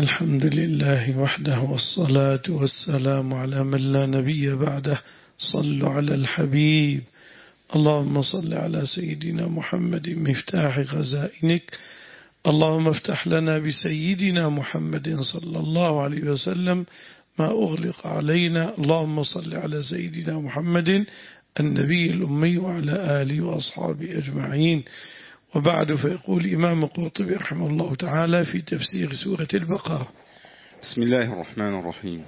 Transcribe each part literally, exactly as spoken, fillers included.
الحمد لله وحده والصلاة والسلام على من لا نبي بعده. صلوا على الحبيب. اللهم صل على سيدنا محمد مفتاح خزائنك. اللهم افتح لنا بسيدنا محمد صلى الله عليه وسلم ما أغلق علينا. اللهم صل على سيدنا محمد النبي الأمي وعلى آله وأصحابه أجمعين. وبعد، فيقول إمام قرطبي رحمه الله تعالى في تفسير سورة البقرة: بسم الله الرحمن الرحيم.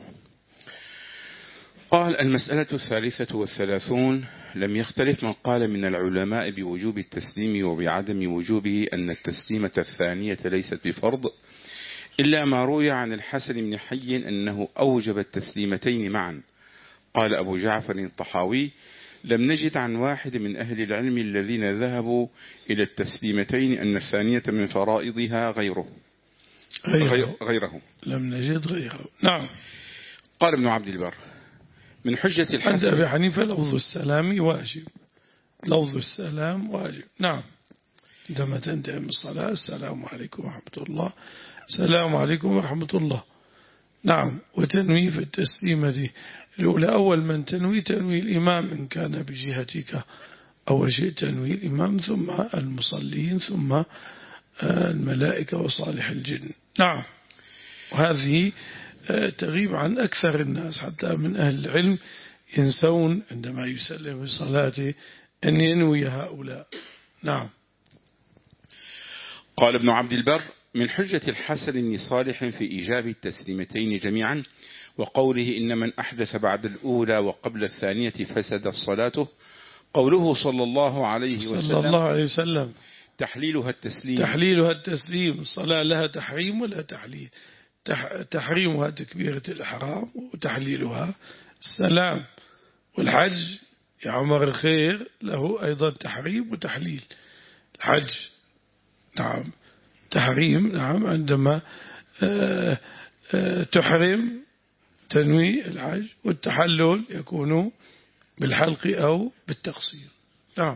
قال: المسألة الثالثة والثلاثون. لم يختلف من قال من العلماء بوجوب التسليم وبعدم وجوبه أن التسليمة الثانية ليست بفرض، إلا ما روي عن الحسن بن حي أنه أوجب التسليمتين معا. قال أبو جعفر الطحاوي: لم نجد عن واحد من أهل العلم الذين ذهبوا إلى التسليمتين أن الثانية من فرائضها غيره غيره, غيره. لم نجد غيره. نعم. قال ابن عبد البر: من حجة الحسن عند أبي حنيفة لفظ السلام واجب، لفظ السلام واجب. نعم. عندما تنتهي من الصلاة: السلام عليكم ورحمة الله، السلام عليكم ورحمة الله. نعم. وتنوي في التسليمة الأولى أول من تنوي تنوي الإمام إن كان بجهتك، أول شيء تنوي الإمام، ثم المصلين، ثم الملائكة وصالح الجن. نعم. وهذه تغيب عن أكثر الناس، حتى من أهل العلم ينسون عندما يسلم بصلاته أن ينوي هؤلاء. نعم. قال ابن عبد البر: من حجة الحسن بن صالح في إيجاب التسليمتين جميعا وقوله إن من أحدث بعد الأولى وقبل الثانية فسد الصلاة، قوله صلى الله عليه وسلم صلى الله عليه وسلم تحليلها التسليم تحليلها التسليم. الصلاة لها تحريم ولا تحليل؟ تحريمها تكبيرة الإحرام، وتحليلها السلام. والحج يا عمر الخير له أيضا تحريم وتحليل. الحج نعم تحريم، نعم عندما آآ آآ تحرم تنوي الحج، والتحلل يكون بالحلق أو بالتقصير. نعم.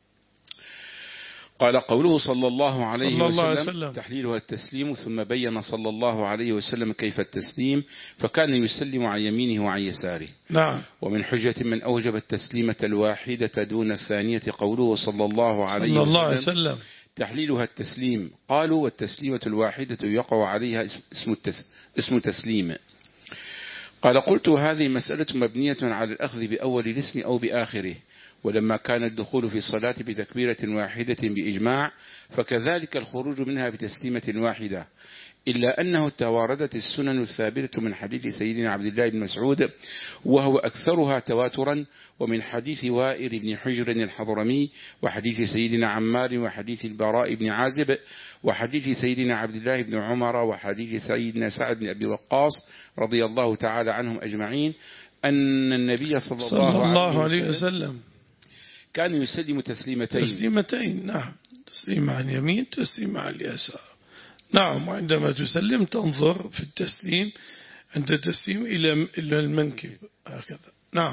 قال قوله صلى الله عليه صلى الله عليه وسلم, وسلم تحليلها التسليم، ثم بين صلى الله عليه وسلم كيف التسليم، فكان يسلم عن يمينه وعن يساره. نعم. ومن حجة من أوجب التسليمة الواحدة دون الثانية قوله صلى الله عليه صلى الله عليه وسلم وسلم تحليلها التسليم. قالوا: والتسليمة الواحدة يقع عليها اسم, التس اسم تسليم. قال: قلت: هذه مسألة مبنية على الأخذ بأول الاسم أو بآخره، ولما كان الدخول في الصلاة بتكبيرة واحدة بإجماع، فكذلك الخروج منها بتسليمة واحدة، إلا أنه تواردت السنن الثابتة من حديث سيدنا عبد الله بن مسعود، وهو أكثرها تواترا، ومن حديث وائل بن حجر الحضرمي، وحديث سيدنا عمار، وحديث البراء بن عازب، وحديث سيدنا عبد الله بن عمر، وحديث سيدنا سعد بن أبي وقاص رضي الله تعالى عنهم أجمعين، أن النبي صلى الله, صلى الله عليه وسلم, وسلم كان يسلم تسليمتين تسليمتين. نعم. تسليم عن يمين، تسليم عن اليسار. نعم. وعندما تسلم تنظر في التسليم عند التسليم إلى المنكب هكذا. نعم.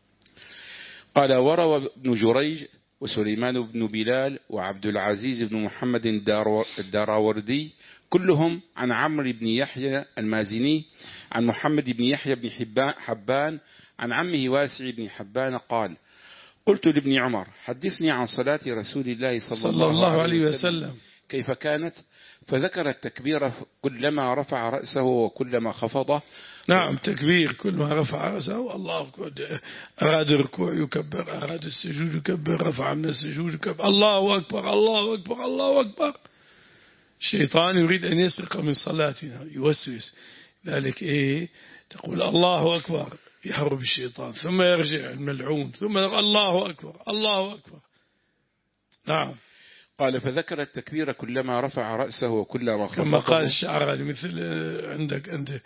قال: وروى ابن جريج وسليمان بن بلال وعبد العزيز بن محمد الداراوردي كلهم عن عمرو بن يحيى المازني عن محمد بن يحيى بن حبان عن عمه واسع بن حبان قال: قلت لابن عمر: حدثني عن صلاة رسول الله صلى, صلى الله, الله عليه وسلم, وسلم كيف كانت؟ فذكر التكبير كلما رفع رأسه وكلما خفضه. نعم. تكبير كل ما رفع رأسه، الله أكبر، أراد الركوع يكبر، أراد السجود يكبر، رفع من السجود يكبر، الله أكبر الله أكبر الله أكبر. الشيطان يريد أن يسرق من صلاتنا، يوسوس ذلك. إيه؟ تقول الله أكبر يهرب الشيطان، ثم يرجع الملعون، ثم الله أكبر الله أكبر. نعم. قال: فذكر التكبير كلما رفع رأسه وكلما خفضه، كما قال الشاعر مثل عندك أنت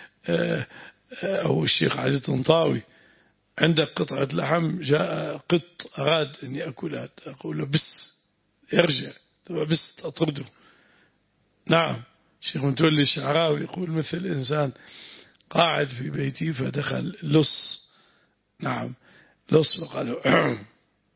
أو الشيخ علي طنطاوي: عندك قطعة لحم، جاء قط أراد أن يأكلها، أقول له بس، يرجع، ثم بس أطرده. نعم. الشيخ متولي الشعراوي يقول: مثل إنسان قاعد في بيتي فدخل لص، نعم لص، فقالوا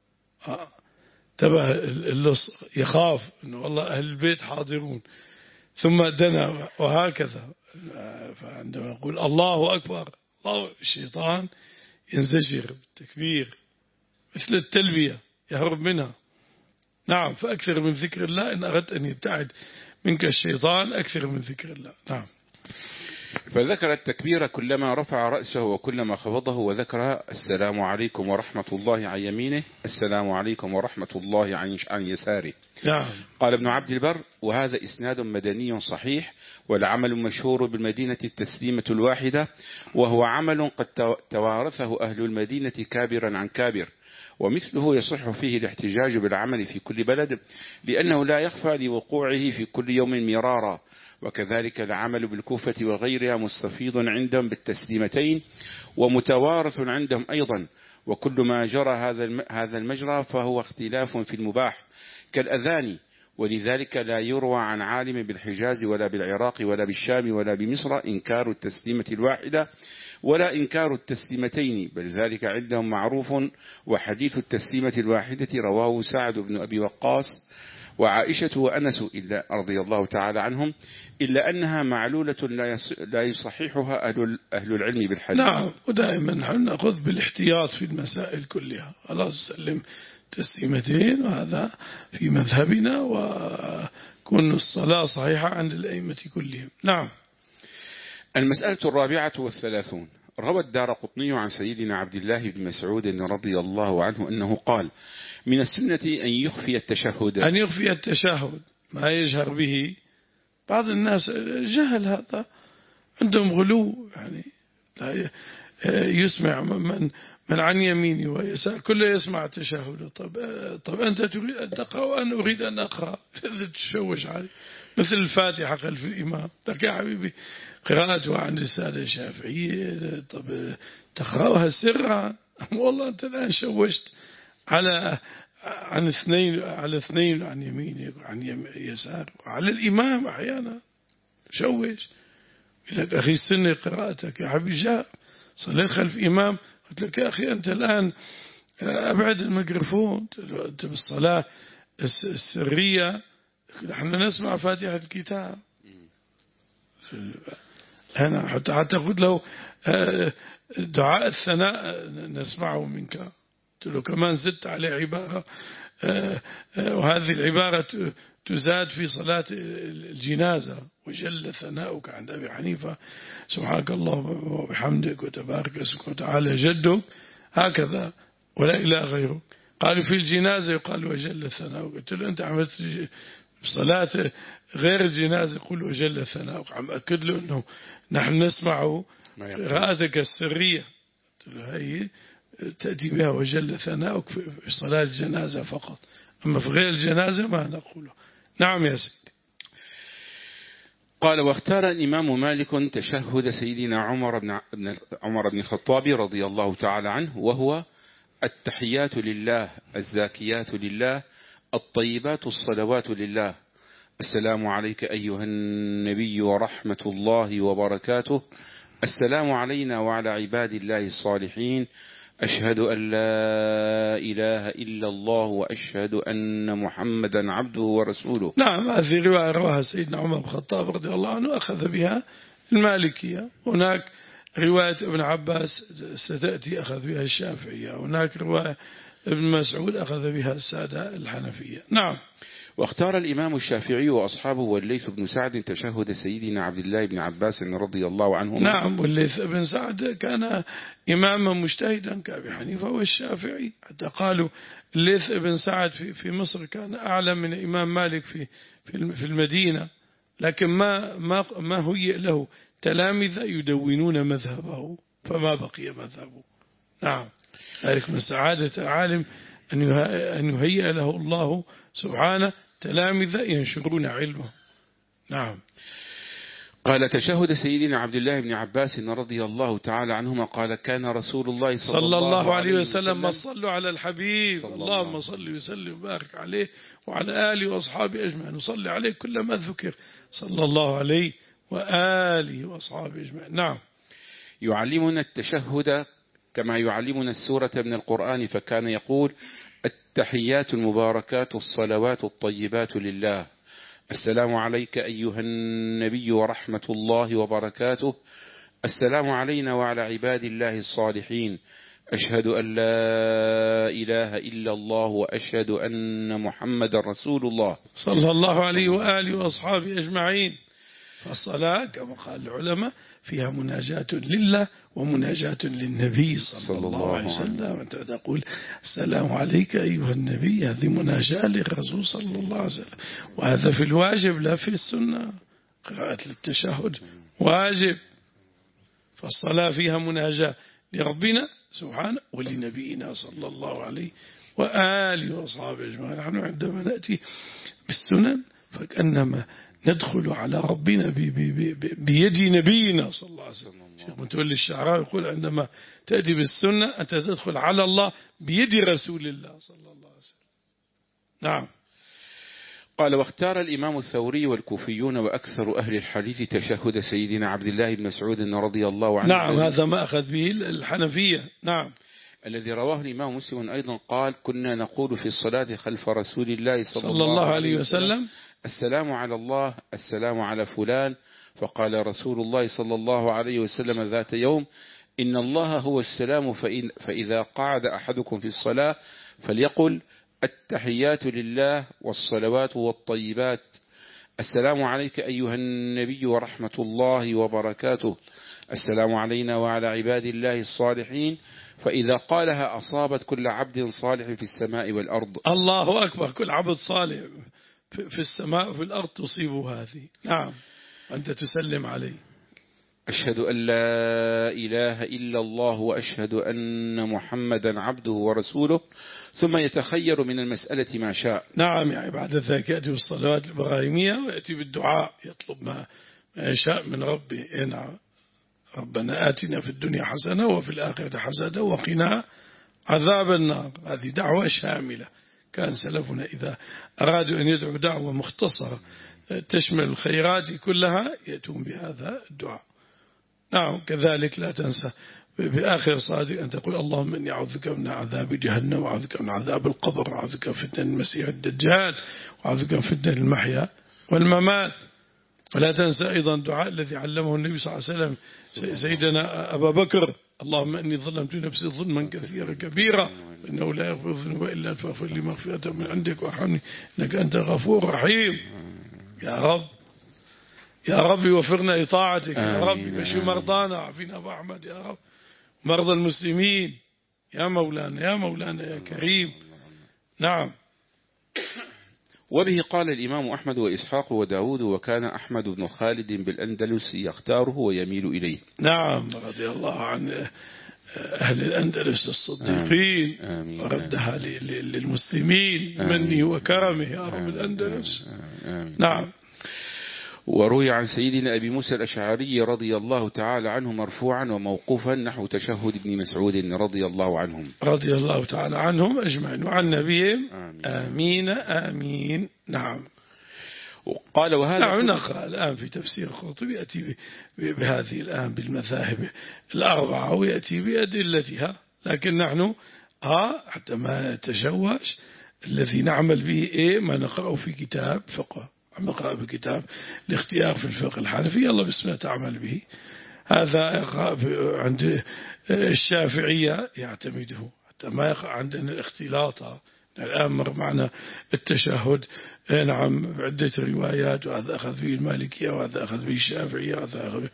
انتبه اللص، يخاف انه والله اهل البيت حاضرون، ثم دنا وهكذا. فعندما نقول الله أكبر الله، الشيطان ينزجر بالتكبير مثل التلبية يهرب منها. نعم، فأكثر من ذكر الله إن أردت أن يبتعد منك الشيطان، أكثر من ذكر الله. نعم. فذكر التكبير كلما رفع رأسه وكلما خفضه، وذكر السلام عليكم ورحمة الله عن يمينه، السلام عليكم ورحمة الله عن عن يساره. نعم. قال ابن عبد البر: وهذا إسناد مدني صحيح، والعمل المشهور بالمدينة التسليمة الواحدة، وهو عمل قد توارثه أهل المدينة كابرا عن كابر، ومثله يصح فيه الاحتجاج بالعمل في كل بلد، لأنه لا يخفى لوقوعه في كل يوم مرارا. وكذلك العمل بالكوفة وغيرها مستفيض عندهم بالتسليمتين، ومتوارث عندهم أيضا. وكل ما جرى هذا المجرى فهو اختلاف في المباح كالأذان، ولذلك لا يروى عن عالم بالحجاز ولا بالعراق ولا بالشام ولا بمصر إنكار التسليمة الواحدة ولا إنكار التسليمتين، بل ذلك عندهم معروف. وحديث التسليمة الواحدة رواه سعد بن أبي وقاص وعائشة وأنس إلا رضي الله تعالى عنهم، إلا أنها معلولة لا يصححها أهل أهل العلم بالحديث. نعم، ودائما نحن نأخذ بالاحتياط في المسائل كلها. خلاص سلم تسليمتين، وهذا في مذهبنا، وكون الصلاة صحيحة عند الأئمة كلهم. نعم. المسألة الرابعة والثلاثون. روى الدارقطني عن سيدنا عبد الله بن مسعود رضي الله عنه أنه قال: من السنة أن يخفي التشهد أن يخفي التشهد ما يجهر به. بعض الناس جهل هذا، عندهم غلو، يعني لا يسمع من من عن يميني ويسار كله يسمع التشهد. طب طب أنت تريد أن تقرأ وأنا أريد أن أقرأ، تشوش علي مثل الفاتحة خلف الإمام. لك يا حبيبي قراءتها عند السادة الشافعية، طب تقرأها سرا. والله أنت الآن شوشت على عن اثنين على اثنين عن يمينك وعن يسار وعلى الإمام أحيانا شوش. لك أخي سن قراءتك يا حبيبي، جاء صليت خلف إمام، قلت لك يا أخي أنت الآن أبعد الميكروفون، أنت بالصلاة السرية نحن نسمع فاتحة الكتاب. هنا حتى حتى قلت له دعاء الثناء نسمعه منك، قلت له كمان زدت عليه عبارة، وهذه العبارة تزاد في صلاة الجنازة: وجل ثناؤك عند أبي حنيفة سبحانك الله وبحمدك وتبارك اسمك وتعالى جدك، هكذا ولا إله غيرك. قالوا في الجنازة يقال وجل ثناؤك، قلت له أنت عملت بصلاة غير الجنازة قل وجل ثناؤك. عم أكد له أنه نحن نسمعه قراءتك السرية، قلت له هي تأتي بها وجل ثناؤك في صلاة الجنازة فقط، أما في غير الجنازة ما نقوله. نعم يا سيدي. قال: واختار الإمام مالك تشهد سيدنا عمر بن عمر بن الخطاب رضي الله تعالى عنه، وهو: التحيات لله، الزاكيات لله، الطيبات الصلوات لله، السلام عليك أيها النبي ورحمة الله وبركاته، السلام علينا وعلى عباد الله الصالحين، أشهد أن لا إله إلا الله وأشهد أن محمدا عبده ورسوله. نعم، هذه رواية رواها سيدنا عمر بن الخطاب رضي الله عنه، أخذ بها المالكية. هناك رواية ابن عباس ستأتي أخذ بها الشافعية. هناك رواية ابن مسعود أخذ بها السادة الحنفية. نعم. واختار الإمام الشافعي وأصحابه والليث بن سعد تشهد سيدنا عبد الله بن عباس رضي الله عنهما. نعم، والليث بن سعد كان إماما مجتهدا كأبي حنيفة والشافعي، حتى قالوا الليث بن سعد في في مصر كان أعلم من الإمام مالك في في المدينة، لكن ما ما ما هيئ له تلامذة يدونون مذهبه فما بقي مذهبه. نعم، ذلك من سعادة العالم أن يهيئ له الله سبحانه تلامذة ينشرون علمه. نعم. قال: تشهد سيدنا عبد الله بن عباس رضي الله تعالى عنهما قال: كان رسول الله صلى, صلى الله عليه وسلم, وسلم ما صلوا على الحبيب اللهم صل وسلم وبارك عليه وعلى آله وأصحابه أجمعين، نصلي عليه كلما ذكر صلى الله عليه وآله وأصحابه أجمعين. نعم. يعلمنا التشهد كما يعلمنا السورة من القرآن، فكان يقول: التحيات المباركات الصلوات الطيبات لله، السلام عليك أيها النبي ورحمة الله وبركاته. السلام علينا وعلى عباد الله الصالحين. أشهد أن لا إله إلا الله وأشهد أن محمد رسول الله صلى الله عليه وآله وأصحابه أجمعين. فالصلاة كما قال العلماء فيها مناجاة لله ومناجاة للنبي صلى الله عليه وسلم. أنت تقول السلام عليك أيها النبي، هذه مناجاة للرسول صلى الله عليه وسلم، وهذا في الواجب لا في السنة. قراءة التشهد واجب، فالصلاة فيها مناجاة لربنا سبحانه ولنبينا صلى الله عليه وآله وأصحابه أجمعين. نحن عندما نأتي بالسنن فكأنما ندخل على ربنا بي بي بي بيد نبينا صلى الله عليه وسلم. شيخ متولي الشعراوي يقول عندما تأتي بالسنة أنت تدخل على الله بيد رسول الله صلى الله عليه وسلم. نعم. قال: واختار الإمام الثوري والكوفيون وأكثر أهل الحديث تشهد سيدنا عبد الله بن مسعود رضي الله عنه. نعم، هذا ما أخذ به الحنفية. نعم. الذي رواه الإمام مسلم أيضا قال: كنا نقول في الصلاة خلف رسول الله صلى, صلى الله عليه وسلم: السلام على الله، السلام على فلان. فقال رسول الله صلى الله عليه وسلم ذات يوم: إن الله هو السلام، فإن فإذا قعد أحدكم في الصلاة فليقل: التحيات لله والصلوات والطيبات، السلام عليك أيها النبي ورحمة الله وبركاته، السلام علينا وعلى عباد الله الصالحين. فإذا قالها أصابت كل عبد صالح في السماء والأرض. الله أكبر، كل عبد صالح في السماء وفي الأرض تصيبه هذه. نعم، أنت تسلم عليه. أشهد أن لا إله إلا الله وأشهد أن محمدا عبده ورسوله، ثم يتخير من المسألة ما شاء. نعم، يعني بعد ذلك يأتي بالصلوات الإبراهيمية ويأتي بالدعاء يطلب ما يشاء من ربه. نعم. ربنا آتنا في الدنيا حسنة وفي الآخرة حسنة وقنا عذاب النار. هذه دعوة شاملة. كان سلفنا إذا أرادوا أن يدعوا دعوة مختصرة تشمل الخيرات كلها يأتون بهذا الدعاء. نعم. كذلك لا تنسى بآخر صادق أن تقول: اللهم إني أعوذ بك من عذاب جهنم، وأعوذ بك من عذاب القبر، وأعوذ بك من فتنة المسيح الدجال، وأعوذ بك من فتنة المحيا والممات. ولا تنسى أيضا الدعاء الذي علمه النبي صلى الله عليه وسلم سيدنا أبا بكر: اللهم إني ظلمت نفسي ظلما كثيرا كبيرا وإنه لا يغفر الذنوب إلا أنت فاغفر لي مغفرة من عندك وارحمني إنك أنت غفور رحيم. يا رب يا رب وفقنا لطاعتك. يا رب بشفي مرضانا، عافينا أبو أحمد يا رب، مرضى المسلمين يا مولانا يا مولانا يا كريم. نعم. وبه قال الإمام أحمد وإسحاق وداود، وكان أحمد بن خالد بالأندلس يختاره ويميل إليه. نعم، رضي الله عن أهل الأندلس الصديقين وردها للمسلمين منه وكرمه يا رب الأندلس. نعم. وروي عن سيدنا أبي موسى الأشعري رضي الله تعالى عنه مرفوعا وموقوفا نحو تشهد ابن مسعود رضي الله عنهم رضي الله تعالى عنهم أجمعين وعن نبيهم. آمين آمين, آمين. نعم. قال: وهذا نعم. نقرأ الآن في تفسير القرطبي يأتي بهذه الآن بالمذاهب الأربعة ويأتي بأدلتها، لكن نحن ها حتى ما تشوش الذي نعمل به إيه ما نقرأه في كتاب فقه. عم نقرأ بكتاب الاختيار في الفقه الحنفي، يلا بسم الله تعمل به. هذا يقرأ عند الشافعية يعتمده حتى ما يقع عندنا الاختلاط. الآن مر معنا التشهد نعم عدة روايات، وهذا أخذ به المالكية وهذا أخذ به الشافعية وهذا أخذ به.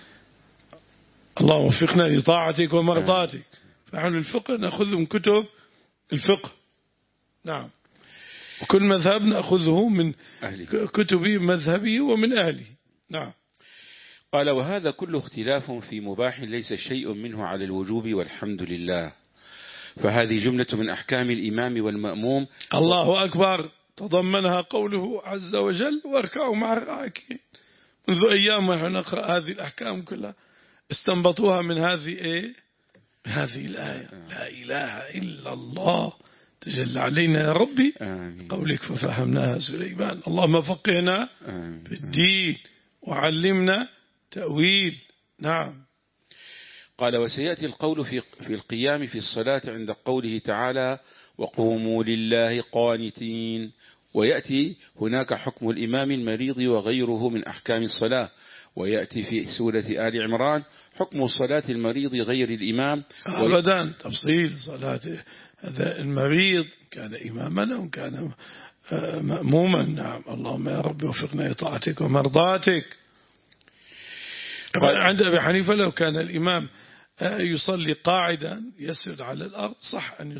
اللهم وفقنا لطاعتك ومرضاتك. فنحن الفقه نأخذ من كتب الفقه. نعم. وكل مذهب نأخذه من كتب مذهبه ومن أهله. نعم. قال: وهذا كله اختلاف في مباح ليس شيء منه على الوجوب والحمد لله، فهذه جملة من أحكام الإمام والمأموم. الله أكبر. تضمنها قوله عز وجل: واركعوا مع الراكعين. منذ أيام ونحن نقرأ هذه الأحكام كلها استنبطوها من هذه إيه؟ من هذه الآية: لا إله إلا الله تجل علينا يا ربي قولك ففهمناها سليمان. اللهم فقهنا في الدين وعلمنا تأويل. نعم. قال: وسيأتي القول في في القيام في الصلاة عند قوله تعالى: وقوموا لله قانتين، ويأتي هناك حكم الإمام المريض وغيره من أحكام الصلاة. ويأتي في سورة آل عمران حكم صلاة المريض غير الإمام. أبدا تفصيل صلاة هذا المريض كان إماما أو كان مأموما. نعم. اللهم يا رب وفقنا لطاعتك ومرضاتك. عند أبي حنيفة لو كان الإمام يصلي قاعدا يسجد على الأرض صح أن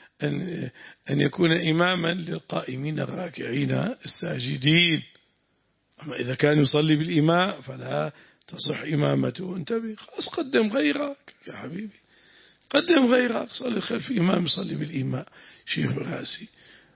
أن أن يكون إماما للقائمين الراكعين الساجدين. أما إذا كان يصلي بالإماء فلا تصح إمامته. انتبه، خلاص قدم غيرك يا حبيبي، قدم غيرك، صلي خلف إمام يصلي بالإماء. شيخ راسي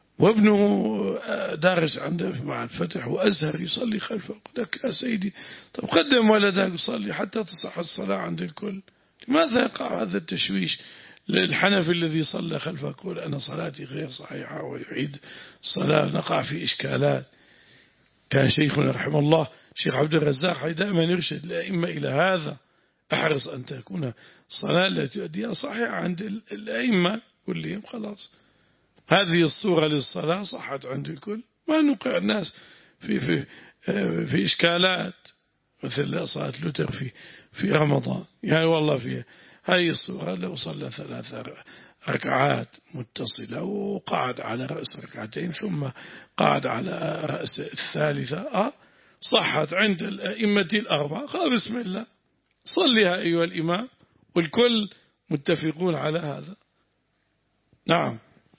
وابنه دارس عنده مع الفتح وأزهر يصلي خلفه، لك يا سيدي طب قدم ولدك يصلي حتى تصح الصلاة عند الكل. لماذا يقع هذا التشويش للحنفي الذي صلى خلفه يقول أنا صلاتي غير صحيحة ويعيد الصلاة؟ نقع في إشكالات. كان شيخنا رحمه الله شيخ عبد الرزاق دائما يرشد الأئمة إلى هذا، احرص أن تكون الصلاة التي تؤديها صحيحة عند الأئمة كلهم. خلاص هذه الصورة للصلاة صحت عند الكل، ما نوقع الناس في في في إشكالات مثل صلاة لوتر في في رمضان. يعني والله في هذه الصورة لو صلى ثلاث ركعات متصلة وقعد على رأس ركعتين ثم قعد على رأس الثالثة أه صحت عند الأئمة الأربعة. قال بسم الله صليها أيها الإمام، والكل متفقون على هذا. نعم.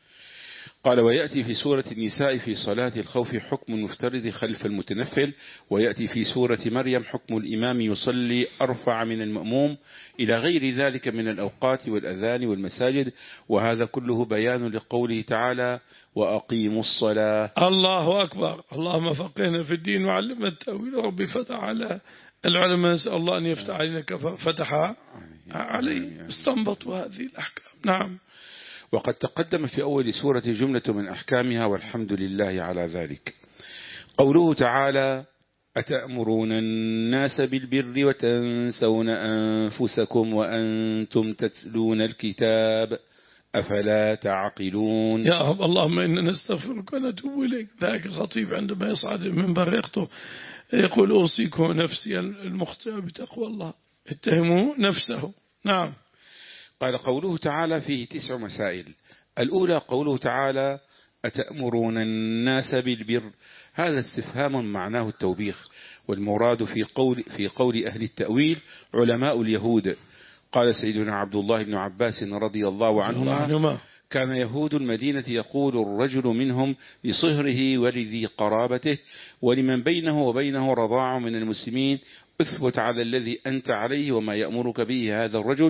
قال ويأتي في سورة النساء في صلاة الخوف حكم المفترض خلف المتنفل. ويأتي في سورة مريم حكم الإمام يصلي أرفع من المأموم إلى غير ذلك من الأوقات والأذان والمساجد. وهذا كله بيان لقوله تعالى وأقيموا الصلاة. الله أكبر. اللهم فقهنا في الدين وعلمنا التأويل. ربي فتح على العلماء، نسأل الله أن يفتح علينا كما فتح عليه، استنبطوا هذه الأحكام. نعم. وقد تقدم في أول سورة جملة من أحكامها والحمد لله على ذلك. قوله تعالى أتأمرون الناس بالبر وتنسون أنفسكم وأنتم تتلون الكتاب أفلا تعقلون. يا رب اللهم إنا نستغفرك ونتوب إليك. ذاك الخطيب عندما يصعد المنبر يخطب يقول أوصيكم نفسي المخطئة بتقوى الله، اتهموا نفسه. نعم. قال قوله تعالى فيه تسع مسائل. الأولى قوله تعالى أتأمرون الناس بالبر، هذا استفهام معناه التوبيخ، والمراد في قول, في قول أهل التأويل علماء اليهود. قال سيدنا عبد الله بن عباس رضي الله عنهما كان يهود المدينة يقول الرجل منهم لصهره ولذي قرابته ولمن بينه وبينه رضاع من المسلمين اثبت على الذي أنت عليه وما يأمرك به هذا الرجل،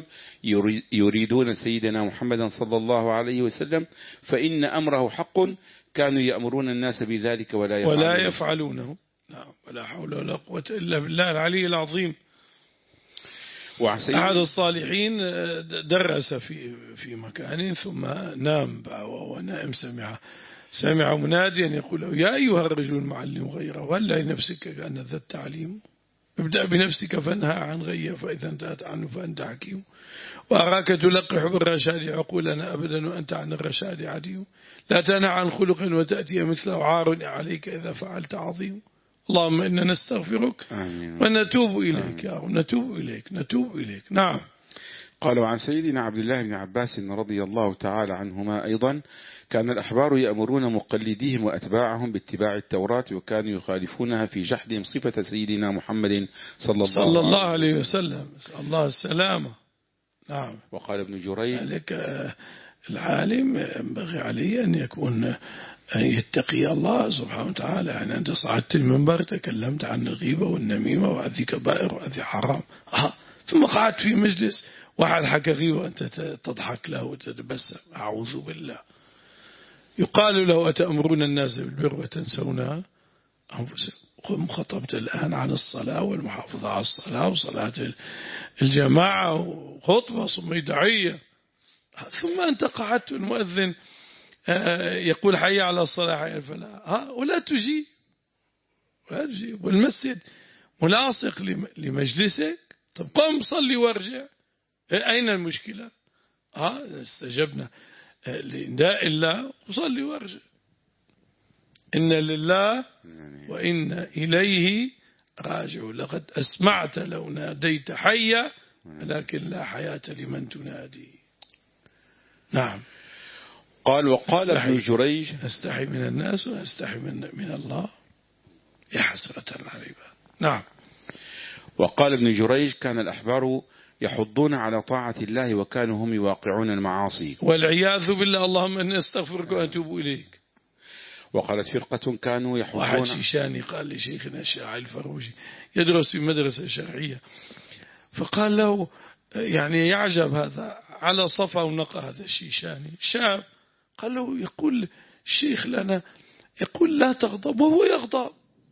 يريدون سيدنا محمدا صلى الله عليه وسلم، فإن أمره حق، كانوا يأمرون الناس بذلك ولا يفعلونه, ولا يفعلونه. نعم. ولا حول ولا قوة إلا بالله العلي العظيم. أحد الصالحين درس في في مكان ثم نام ونائم سمع سمع مناديا يقول له يا أيها الرجل المعلم غيره وهل لنفسك كأن ذا التعليم، ابدأ بنفسك فانهى عن غيه فإذا انتهت عنه فأنت حكيم، وأراك تلقح بالرشاد عقولنا أبدا وأنت عن الرشاد عديم، لا تنهى عن خلق وتأتي مثله عار عليك إذا فعلت عظيم. اللهم إنا نستغفرك ونتوب إليك يا رب، نتوب إليك نتوب إليك. نعم. قال عن سيدنا عبد الله بن عباس رضي الله تعالى عنهما أيضا كان الأحبار يأمرون مقلديهم وأتباعهم باتباع التوراة وكانوا يخالفونها في جحدهم صفة سيدنا محمد صلى الله, صلى الله عليه وسلم. نسأل الله السلامة. نعم. وقال ابن جريج ذلك العالم ينبغي عليه أن يكون أن يتقي الله سبحانه وتعالى. يعني أنت صعدت المنبر تكلمت عن الغيبة والنميمة وهذه كبائر وهذه حرام، آه. ثم قعدت في مجلس واحد حكى غيبة وأنت تضحك له وتتبسم، أعوذ بالله. يقال له أتأمرون الناس بالبر وتنسون أنفسكم. خطبت الآن عن الصلاة والمحافظة على الصلاة وصلاة الجماعة وخطبة ثم دعية، ثم أنت قعدت المؤذن يقول حي على الصلاة حي على الفلاح ولا تجيب ولا تجيب، والمسجد ملاصق لمجلسك. طب قم صلي وارجع، أين المشكلة؟ ها استجبنا لنداء الله وصلي وارجع. إن لله وإن إليه راجعون. لقد أسمعت لو ناديت حيا لكن لا حياة لمن تنادي. نعم. قال وقال ابن جريج نستحي من الناس ونستحي من, من الله يا حسرة على العباد. نعم. وقال ابن جريج كان الأحبار يحضون على طاعة الله وكانوا هم يواقعون المعاصي. والعياذ بالله. اللهم إني أستغفرك وأتوب إليك. وقالت فرقة كانوا يحضون. واحد شيشاني قال لشيخنا الشاعر الفروجي يدرس في مدرسة شرعية، فقال له يعني يعجب هذا على صفا ونقى هذا الشيشاني شاب، قال له يقول الشيخ لنا يقول لا تغضب وهو يغضب.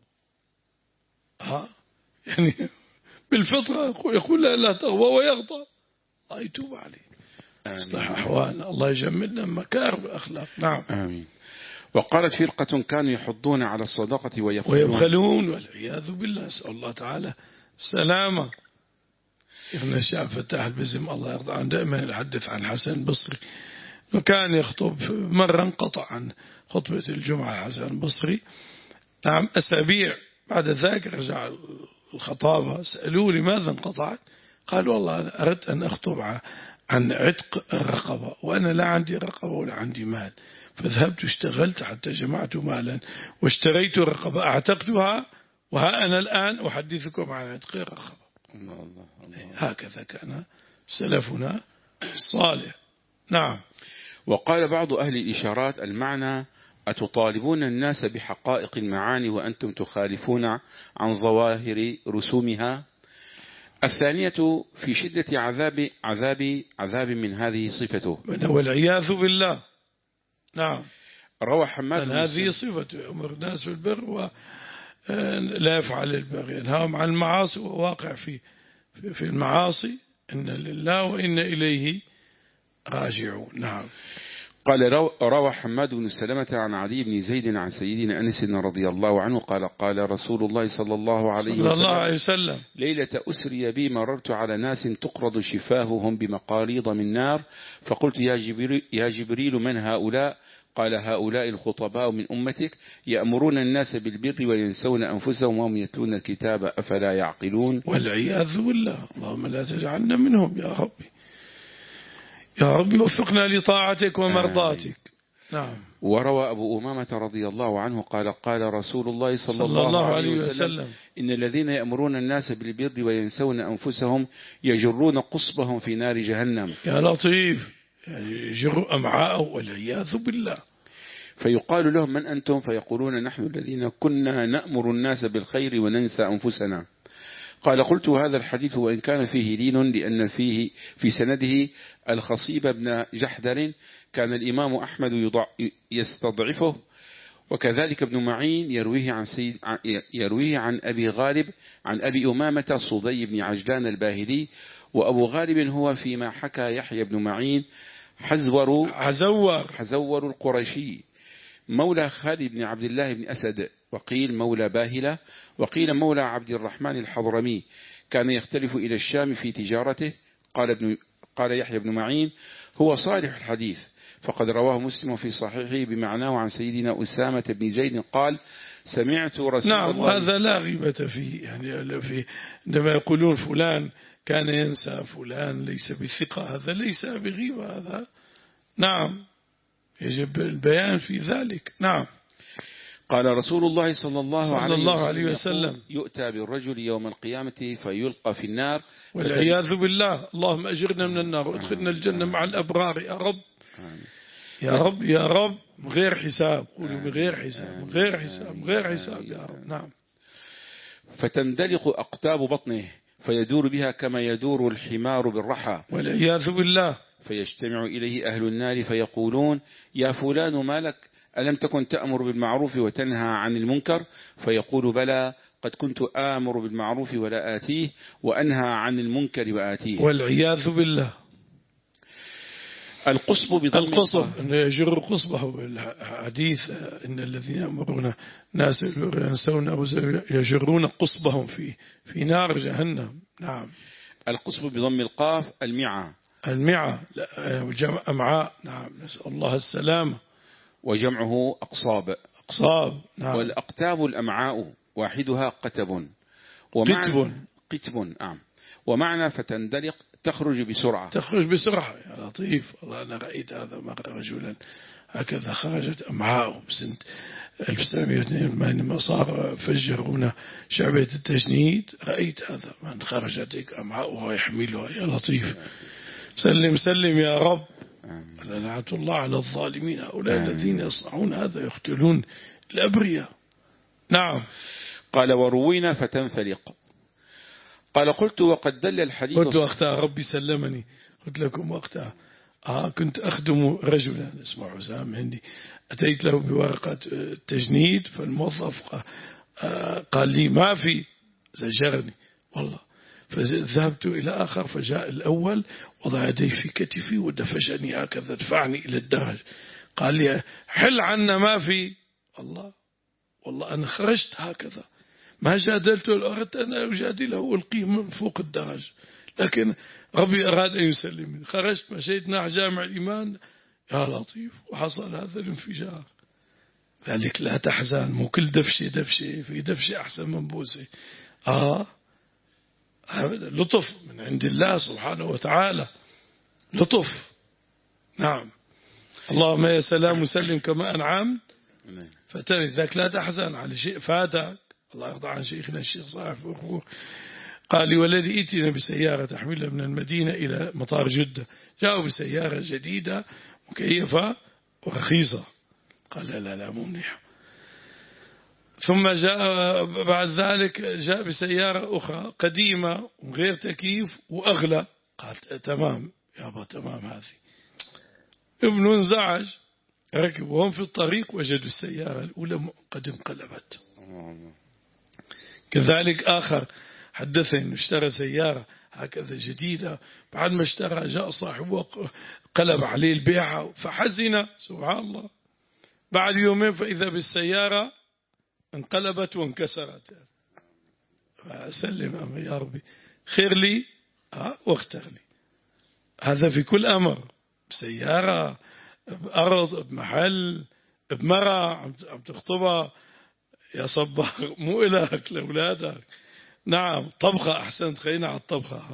ها يعني بالفطرة يقول لا, لا تغضب وهو يغضب. الله يتوب عليه. اصلح أحوالنا، الله يجملنا مكارم الأخلاق. نعم. آمين. وقالت فرقة كانوا يحضون على الصدقة ويبخلون, ويبخلون والعياذ بالله. نسأل الله تعالى السلامة. ابن الشعب فتاح البزم الله يرضى عنه دائما يحدث عن حسن البصري، وكان يخطب مرة انقطع عن خطبة الجمعة حسن البصري. نعم أسابيع بعد ذلك رجع الخطابة سألوا لماذا انقطعت، قالوا والله أنا أردت أن أخطب عن عتق الرقبة وأنا لا عندي رقبة ولا عندي مال، فذهبت اشتغلت حتى جمعت مالا واشتريت الرقبة اعتقتها وها أنا الآن أحدثكم عن عتق الرقبة. الله الله الله. هكذا كان سلفنا الصالح. نعم. وقال بعض أهل الإشارات المعنى أتطالبون الناس بحقائق المعاني وأنتم تخالفون عن ظواهر رسومها. الثانية في شدة عذاب عذاب عذاب من هذه صفته والعياذ بالله. نعم. روى حماد هذه صفة أمر الناس بالبر ولا يفعل البغي، ينهاهم عن المعاصي وواقع في في المعاصي. إن لله وإن إليه راجعون. نعم. قال روى حماد بن سلمة عن علي بن زيد عن سيدنا أنس رضي الله عنه قال قال رسول الله صلى الله عليه صلى الله عليه وسلم ليلة أسري بي مررت على ناس تقرض شفاههم بمقاريض من نار، فقلت يا جبريل, يا جبريل من هؤلاء؟ قال هؤلاء الخطباء من أمتك يأمرون الناس بالبر وينسون أنفسهم وهم يتلون الكتاب أفلا يعقلون. والعياذ بالله. اللهم لا تجعلنا منهم يا ربي، يا ربي وفقنا لطاعتك ومرضاتك. نعم. وروى أبو أمامة رضي الله عنه قال قال رسول الله صلى, صلى الله, الله عليه عليه وسلم, وسلم إن الذين يأمرون الناس بالبر وينسون أنفسهم يجرون قصبهم في نار جهنم. يا لطيف، يجروا أمعاء والعياذ بالله. فيقال لهم من أنتم؟ فيقولون نحن الذين كنا نأمر الناس بالخير وننسى أنفسنا. قال قلت هذا الحديث وإن كان فيه لين لأن فيه في سنده الخصيب بن جحدر كان الإمام أحمد يستضعفه، وكذلك ابن معين يرويه عن, سيد يرويه عن أبي غالب عن أبي أمامة صدي بن عجلان الباهلي، وأبو غالب هو فيما حكى يحيى بن معين حزور, حزور, حزور القرشي مولى خالد بن عبد الله بن أسد، وقيل مولى باهلة، وقيل مولى عبد الرحمن الحضرمي، كان يختلف إلى الشام في تجارته. قال, ابن قال يحيى بن معين هو صالح الحديث، فقد رواه مسلم في صحيحه بمعناه عن سيدنا أسامة بن زيد قال سمعت رسول نعم الله. وهذا لا غيبة فيه، يعني في عندما يقولون فلان كان ينسى فلان ليس بثقة، هذا ليس بغيبة هذا. نعم يجب البيان في ذلك. نعم. قال رسول الله صلى الله, صلى عليه, الله وسلم عليه وسلم يؤتى بالرجل يوم القيامة فيلقى في النار والعياذ بالله. اللهم أجرنا من النار وادخلنا الجنة مع الأبرار يا رب. يا رب يا رب من غير حساب، قولوا من غير حساب من غير حساب من غير حساب يا رب. نعم. فتندلق أقتاب بطنه فيدور بها كما يدور الحمار بالرحى والعياذ بالله. فيجتمع إليه أهل النار فيقولون يا فلان ما لك؟ ألم تكن تأمر بالمعروف وتنهى عن المنكر؟ فيقول بلى قد كنت آمر بالمعروف ولا آتيه وأنهى عن المنكر وآتيه. والعياذ بالله. القصب بضم القصب أن يجر قصبه الحديث إن الذين يأمرون ناس ينسون أو يجرون قصبهم في في نار جهنم. نعم. القصب بضم القاف المعة. المعة جمع أمعاء. نعم نسأل الله السلامة. وجمعه أقصاب. أقصاب. نعم. والأقتاب الأمعاء واحدها قتب قتب قتب نعم. ومعنى فتندلق تخرج بسرعة. تخرج بسرعة. يا لطيف والله أنا رأيت هذا مرة رجلا هكذا خرجت أمعاءه بسنة ألف وتسعمائة واثنين وثمانين لما صار فجرونا شعبة التجنيد. رأيت هذا من خرجت أمعاءه يحملها. يا لطيف سلم سلم يا رب. لعنة الله على الظالمين هؤلاء الذين يصنعون هذا يقتلون الأبرياء. نعم. قال وروينا فتنفلق. قال قلت وقد دل الحديث. قلت وقتها ربي سلمني قلت لكم وقتها آه كنت أخدم رجلا اسمه حسام هندي. أتيت له بورقة التجنيد فالموظف قال لي ما في زجرني والله. فذهبت إلى آخر فجاء الأول وضع يدي في كتفي ودفشني هكذا دفعني إلى الدرج. قال لي حل عنا ما في. الله والله أنا خرجت هكذا ما جادلته. أردت أن أجادله والقيه من فوق الدرج لكن ربي أراد أن يسلمني. خرجت مشيت نحو جامع الإيمان. يا لطيف وحصل هذا الانفجار. ذلك لا تحزن مو كل دفشة دفشة في دفشة أحسن من بوسة. آه لطف من عند الله سبحانه وتعالى لطف. نعم. اللهم يا سلام وسلم كما أنعمت فتني ذاك لا تحزن على شيء فاتك. الله يرضى عن شيخنا الشيخ صالح فخور قال لي والذي اتينا بسيارة تحملها من المدينة إلى مطار جدة جاءوا بسيارة جديدة مكيفة ورخيصة. قال لا لا لا مو منيحة. ثم جاء بعد ذلك جاء بسيارة أخرى قديمة وغير تكييف وأغلى. قال تمام يابا تمام هذه. ابن انزعج ركب وهم في الطريق وجدوا السيارة الأولى قد انقلبت. كذلك آخر حدثني أنه اشترى سيارة هكذا جديدة بعد ما اشترى جاء صاحبه قلب عليه البيعة فحزن سبحان الله. بعد يومين فإذا بالسيارة انقلبت وانكسرت. فأسلم يا ربي خير لي واختر لي. هذا في كل أمر بسيارة بأرض بمحل بمرأة عم تخطبها يا صباح مو إلهك لأولادك. نعم طبخة أحسنت خلينا على الطبخة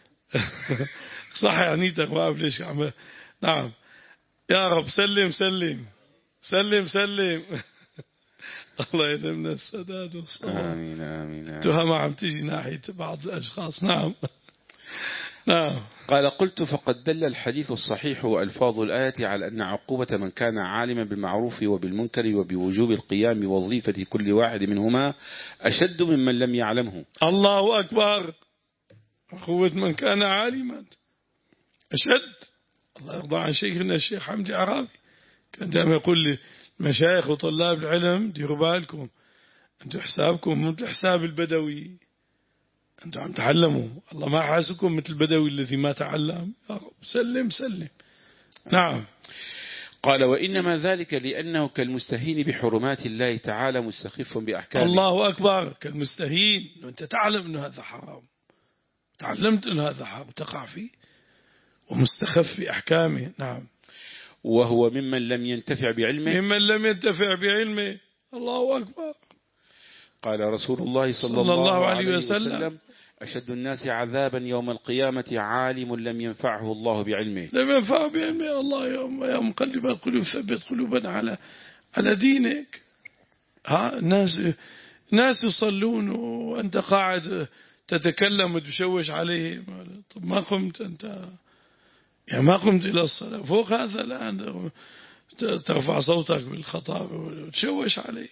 صح عنيتك ما أعرف ليش عم. نعم يا رب سلم سلم سلم سلم الله يدمنا السداد والصواب. آمين آمين. تهمة عم تيجي ناحية بعض الأشخاص. نعم. نعم. قال قلت فقد دل الحديث الصحيح وألفاظ الآية على أن عقوبة من كان عالما بالمعروف وبالمنكر وبوجوب القيام بوظيفة كل واحد منهما أشد ممن لم يعلمه. الله أكبر. عقوبة من كان عالما أشد. الله يرضى عن شيخنا الشيخ حمدي عرابي كان دائما يقول لي مشايخ وطلاب العلم ديروا بالكم أنتم حسابكم مثل حساب البدوي. أنتم عم تعلموا الله ما حاسكم مثل البدوي الذي ما تعلم. يا رب سلم سلم. نعم. قال وإنما ذلك لأنه كالمستهين بحرمات الله تعالى مستخف بأحكامه. الله أكبر. كالمستهين أنت تعلم أنه هذا حرام تعلمت أنه هذا حرام تقع فيه ومستخف بأحكامه. نعم. وهو ممن لم ينتفع بعلمه ممن لم ينتفع بعلمه. الله أكبر. قال رسول الله صلى, صلى الله, الله عليه وسلم, وسلم أشد الناس عذابا يوم القيامة عالم لم ينفعه الله بعلمه. لم ينفعه بعلمه. الله يا مقلب القلوب ثبت قلوبنا على على دينك. ها ناس ناس يصلون وأنت قاعد تتكلم وتشوش عليه. طب ما قمت أنت يعني ما قمت إلى الصلاة فوق هذا الآن ترفع صوتك بالخطاب وتشوش عليه.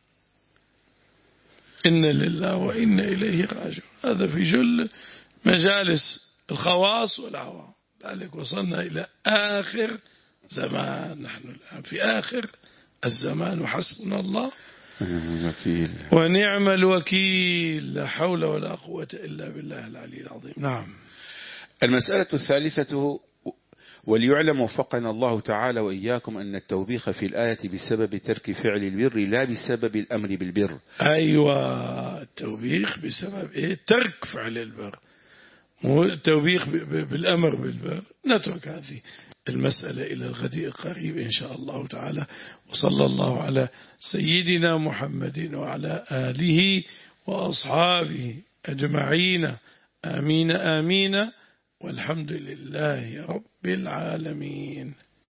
إن لله وإنا إليه راجعون. هذا في جل مجالس الخواص والعوام. ذلك وصلنا إلى آخر زمان. نحن الآن في آخر الزمان وحسبنا الله ونعم الوكيل. لا حول ولا قوة إلا بالله العلي العظيم. نعم. المسألة الثالثة وليعلم وفقنا الله تعالى وإياكم أن التوبيخ في الآية بسبب ترك فعل البر لا بسبب الأمر بالبر. أيوة التوبيخ بسبب إيه؟ ترك فعل البر مو التوبيخ بالأمر بالبر. نترك هذه المسألة إلى الغد القريب إن شاء الله تعالى. وصلى الله على سيدنا محمد وعلى آله وأصحابه أجمعين. آمين آمين، والحمد لله رب العالمين.